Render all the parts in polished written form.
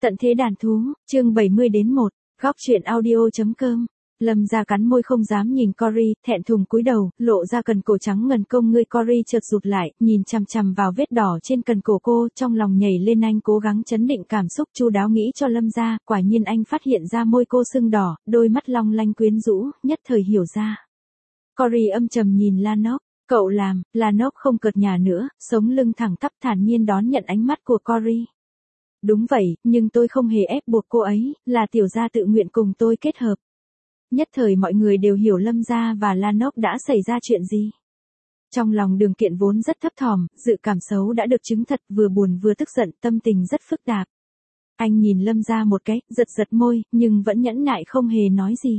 Tận thế đàn thú, chương 70 đến 1, góc truyện audio.com. Lâm Gia cắn môi không dám nhìn Cory, thẹn thùng cúi đầu, lộ ra cần cổ trắng ngần công ngươi. Cory chợt rụt lại, nhìn chằm chằm vào vết đỏ trên cần cổ cô, trong lòng nhảy lên. Anh cố gắng trấn định cảm xúc, chu đáo nghĩ cho Lâm Gia, quả nhiên anh phát hiện ra môi cô sưng đỏ, đôi mắt long lanh quyến rũ, nhất thời hiểu ra. Cory âm trầm nhìn Lanok, cậu làm. Lanok không cợt nhả nữa, sống lưng thẳng tắp thản nhiên đón nhận ánh mắt của Cory. Đúng vậy, nhưng tôi không hề ép buộc cô ấy, là tiểu gia tự nguyện cùng tôi kết hợp. Nhất thời mọi người đều hiểu Lâm Gia và Lanok đã xảy ra chuyện gì. Trong lòng Đường Kiện vốn rất thấp thỏm, dự cảm xấu đã được chứng thật, vừa buồn vừa tức giận, tâm tình rất phức tạp. Anh nhìn Lâm Gia một cái, giật môi, nhưng vẫn nhẫn nại không hề nói gì.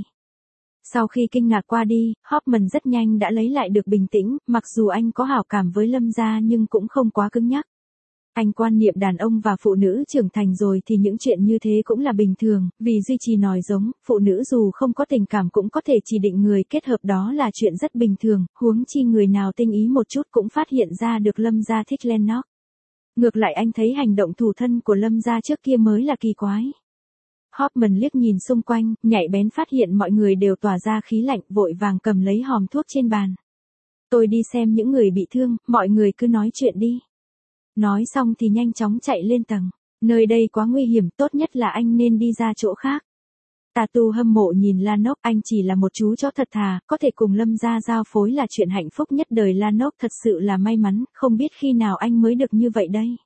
Sau khi kinh ngạc qua đi, Hoffman rất nhanh đã lấy lại được bình tĩnh, mặc dù anh có hảo cảm với Lâm Gia nhưng cũng không quá cứng nhắc. Anh quan niệm đàn ông và phụ nữ trưởng thành rồi thì những chuyện như thế cũng là bình thường, vì duy trì nòi giống, phụ nữ dù không có tình cảm cũng có thể chỉ định người kết hợp, đó là chuyện rất bình thường, huống chi người nào tinh ý một chút cũng phát hiện ra được Lâm Gia thích Lanok. Ngược lại anh thấy hành động thủ thân của Lâm Gia trước kia mới là kỳ quái. Hoffman liếc nhìn xung quanh, nhạy bén phát hiện mọi người đều tỏa ra khí lạnh, vội vàng cầm lấy hòm thuốc trên bàn. Tôi đi xem những người bị thương, mọi người cứ nói chuyện đi. Nói xong thì nhanh chóng chạy lên tầng. Nơi đây quá nguy hiểm, tốt nhất là anh nên đi ra chỗ khác. Tatu hâm mộ nhìn Lanok, anh chỉ là một chú chó thật thà, có thể cùng Lâm Gia giao phối là chuyện hạnh phúc nhất đời. Lanok thật sự là may mắn, không biết khi nào anh mới được như vậy đây.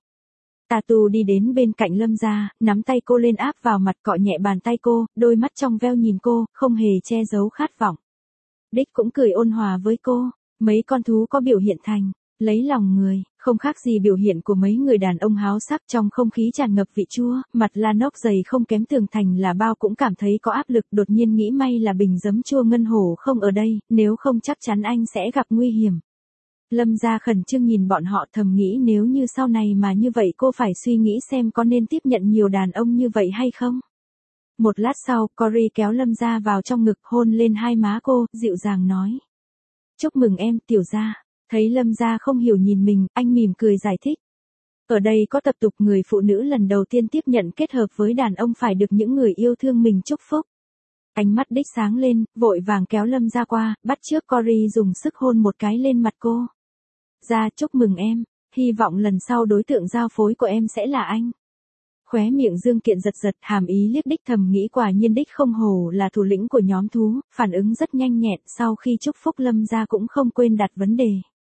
Tatu đi đến bên cạnh Lâm Gia, nắm tay cô lên áp vào mặt, cọ nhẹ bàn tay cô, đôi mắt trong veo nhìn cô, không hề che giấu khát vọng. Đích cũng cười ôn hòa với cô, mấy con thú có biểu hiện thành lấy lòng người, không khác gì biểu hiện của mấy người đàn ông háo sắc. Trong không khí tràn ngập vị chua, mặt Lanok dày không kém Tường Thành là bao cũng cảm thấy có áp lực, đột nhiên nghĩ may là bình giấm chua ngân hổ không ở đây, nếu không chắc chắn anh sẽ gặp nguy hiểm. Lâm Gia khẩn trương nhìn bọn họ, thầm nghĩ nếu như sau này mà như vậy cô phải suy nghĩ xem có nên tiếp nhận nhiều đàn ông như vậy hay không. Một lát sau, Cory kéo Lâm Gia vào trong ngực, hôn lên hai má cô, dịu dàng nói. Chúc mừng em, tiểu gia. Thấy Lâm Gia không hiểu nhìn mình, anh mỉm cười giải thích. Ở đây có tập tục người phụ nữ lần đầu tiên tiếp nhận kết hợp với đàn ông phải được những người yêu thương mình chúc phúc. Ánh mắt Đích sáng lên, vội vàng kéo Lâm Gia qua, bắt chước Cory dùng sức hôn một cái lên mặt cô. Gia chúc mừng em, hy vọng lần sau đối tượng giao phối của em sẽ là anh. Khóe miệng Dương Kiện giật, hàm ý liếc Đích, thầm nghĩ quả nhiên Đích không hổ là thủ lĩnh của nhóm thú, phản ứng rất nhanh nhẹn, sau khi chúc phúc Lâm Gia cũng không quên đặt vấn đề.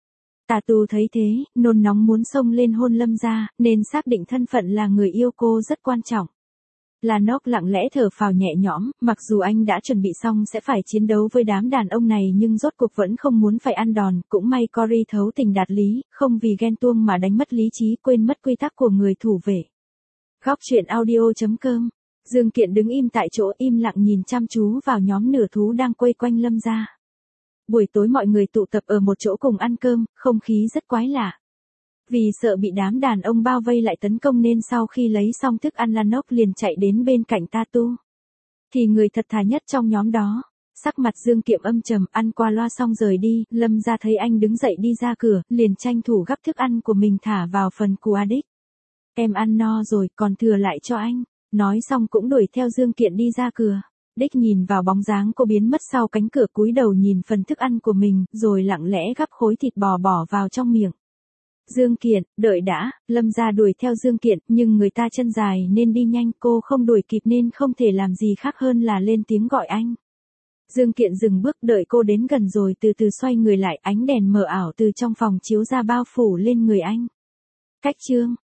Tatu thấy thế, nôn nóng muốn xông lên hôn Lâm Gia, nên xác định thân phận là người yêu cô rất quan trọng. Lanok lặng lẽ thở phào nhẹ nhõm, mặc dù anh đã chuẩn bị xong sẽ phải chiến đấu với đám đàn ông này nhưng rốt cuộc vẫn không muốn phải ăn đòn, cũng may Cory thấu tình đạt lý, không vì ghen tuông mà đánh mất lý trí, quên mất quy tắc của người thủ vệ. Góc truyện audio.com. Dương Kiện đứng im tại chỗ, im lặng nhìn chăm chú vào nhóm nửa thú đang quây quanh Lâm Gia. Buổi tối mọi người tụ tập ở một chỗ cùng ăn cơm, không khí rất quái lạ. Vì sợ bị đám đàn ông bao vây lại tấn công nên sau khi lấy xong thức ăn Lanok liền chạy đến bên cạnh Tatu. Thì người thật thà nhất trong nhóm đó. Sắc mặt Dương Kiệm âm trầm, ăn qua loa xong rời đi, Lâm Gia thấy anh đứng dậy đi ra cửa, liền tranh thủ gắp thức ăn của mình thả vào phần của Đích. Em ăn no rồi, còn thừa lại cho anh. Nói xong cũng đuổi theo Dương Kiện đi ra cửa. Đích nhìn vào bóng dáng cô biến mất sau cánh cửa, cúi đầu nhìn phần thức ăn của mình, rồi lặng lẽ gắp khối thịt bò bỏ vào trong miệng. Dương Kiện, đợi đã. Lâm Gia đuổi theo Dương Kiện, nhưng người ta chân dài nên đi nhanh, cô không đuổi kịp nên không thể làm gì khác hơn là lên tiếng gọi anh. Dương Kiện dừng bước, đợi cô đến gần rồi từ từ xoay người lại, ánh đèn mờ ảo từ trong phòng chiếu ra bao phủ lên người anh. Cách chương.